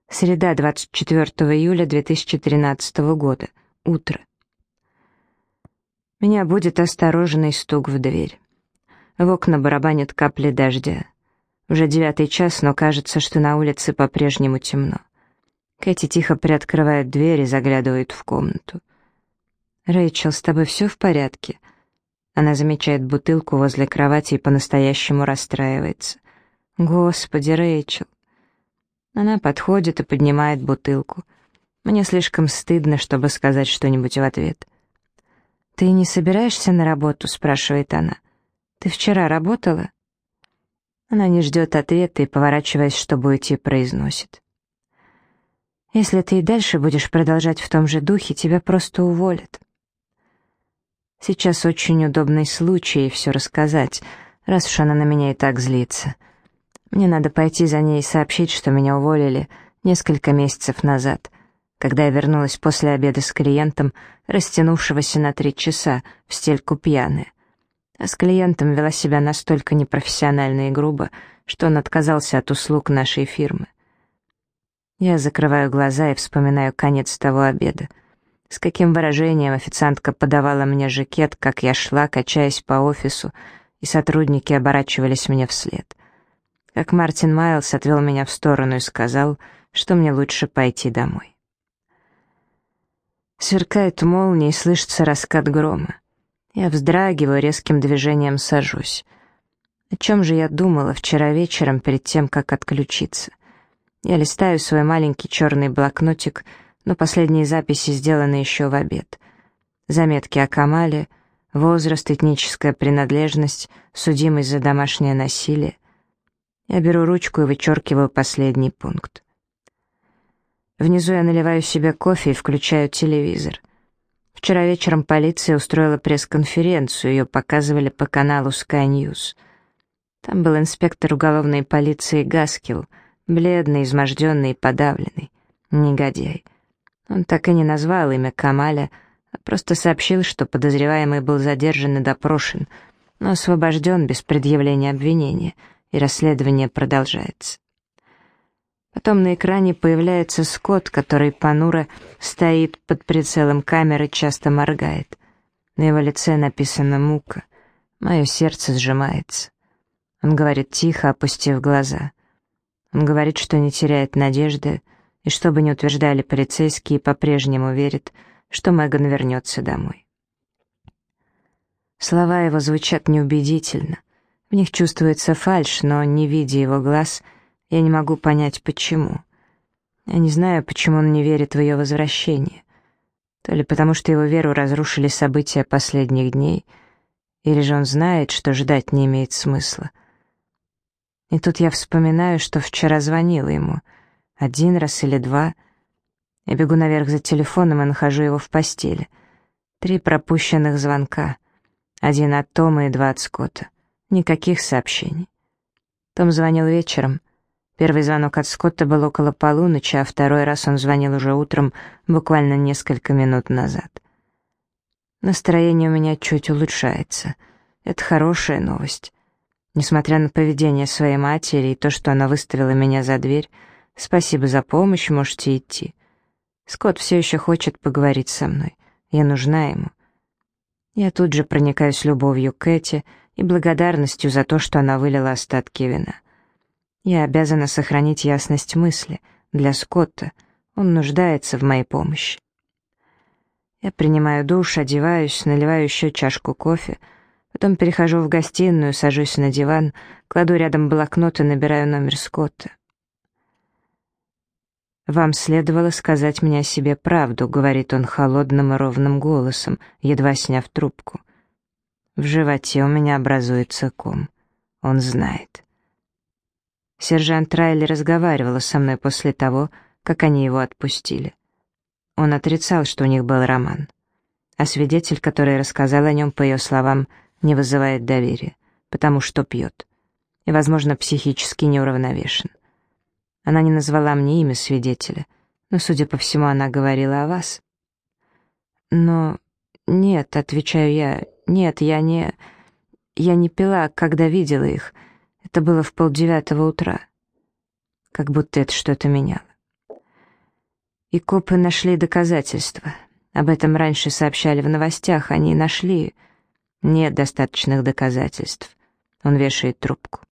Среда, 24 июля 2013 года. Утро. Меня будет осторожный стук в дверь. В окна барабанят капли дождя. Уже 9 час, но кажется, что на улице по-прежнему темно. Кэти тихо приоткрывает дверь и заглядывает в комнату. «Рэйчел, с тобой все в порядке?» Она замечает бутылку возле кровати и по-настоящему расстраивается. «Господи, Рэйчел!» Она подходит и поднимает бутылку. Мне слишком стыдно, чтобы сказать что-нибудь в ответ. «Ты не собираешься на работу?» — спрашивает она. «Ты вчера работала?» Она не ждет ответа и, поворачиваясь, чтобы уйти, произносит. «Если ты и дальше будешь продолжать в том же духе, тебя просто уволят». Сейчас очень удобный случай все рассказать, раз уж она на меня и так злится. Мне надо пойти за ней и сообщить, что меня уволили несколько месяцев назад, когда я вернулась после обеда с клиентом, растянувшегося на 3 часа, в стельку пьяная. А с клиентом вела себя настолько непрофессионально и грубо, что он отказался от услуг нашей фирмы. Я закрываю глаза и вспоминаю конец того обеда. С каким выражением официантка подавала мне жакет, как я шла, качаясь по офису, и сотрудники оборачивались мне вслед. Как Мартин Майлз отвел меня в сторону и сказал, что мне лучше пойти домой. Сверкает молния и слышится раскат грома. Я вздрагиваю, резким движением сажусь. О чем же я думала вчера вечером перед тем, как отключиться? Я листаю свой маленький черный блокнотик, но последние записи сделаны еще в обед. Заметки о Камале, возраст, этническая принадлежность, судимость за домашнее насилие. Я беру ручку и вычеркиваю последний пункт. Внизу я наливаю себе кофе и включаю телевизор. Вчера вечером полиция устроила пресс-конференцию, ее показывали по каналу Sky News. Там был инспектор уголовной полиции Гаскил, бледный, изможденный и подавленный. Негодяй. Он так и не назвал имя Камаля, а просто сообщил, что подозреваемый был задержан и допрошен, но освобожден без предъявления обвинения, и расследование продолжается. Потом на экране появляется Скотт, который понуро стоит под прицелом камеры, часто моргает. На его лице написано «Мука». Мое сердце сжимается. Он говорит тихо, опустив глаза. Он говорит, что не теряет надежды, и что бы ни утверждали полицейские, по-прежнему верит, что Меган вернется домой. Слова его звучат неубедительно. В них чувствуется фальшь, но, не видя его глаз, я не могу понять, почему. Я не знаю, почему он не верит в ее возвращение. То ли потому, что его веру разрушили события последних дней, или же он знает, что ждать не имеет смысла. И тут я вспоминаю, что вчера звонила ему. 1 раз или 2. Я бегу наверх за телефоном и нахожу его в постели. 3 пропущенных звонка. 1 от Тома и 2 от Скотта. Никаких сообщений. Том звонил вечером. Первый звонок от Скотта был около полуночи, а второй раз он звонил уже утром, буквально несколько минут назад. Настроение у меня чуть улучшается. Это хорошая новость. Несмотря на поведение своей матери и то, что она выставила меня за дверь, спасибо за помощь, можете идти. Скотт все еще хочет поговорить со мной. Я нужна ему. Я тут же проникаюсь любовью к Кэти и благодарностью за то, что она вылила остатки вина. Я обязана сохранить ясность мысли. Для Скотта он нуждается в моей помощи. Я принимаю душ, одеваюсь, наливаю еще чашку кофе, потом перехожу в гостиную, сажусь на диван, кладу рядом блокнот и набираю номер Скотта. «Вам следовало сказать мне о себе правду», — говорит он холодным и ровным голосом, едва сняв трубку. В животе у меня образуется ком. Он знает. Сержант Райли разговаривала со мной после того, как они его отпустили. Он отрицал, что у них был роман. А свидетель, который рассказал о нем, по ее словам, не вызывает доверия, потому что пьет. И, возможно, психически неуравновешен. Она не назвала мне имя свидетеля, но, судя по всему, она говорила о вас. Но нет, отвечаю я, нет, я не пила, когда видела их. Это было в 8:30 утра. Как будто это что-то меняло. И копы нашли доказательства. Об этом раньше сообщали в новостях, они нашли. Нет достаточных доказательств. Он вешает трубку.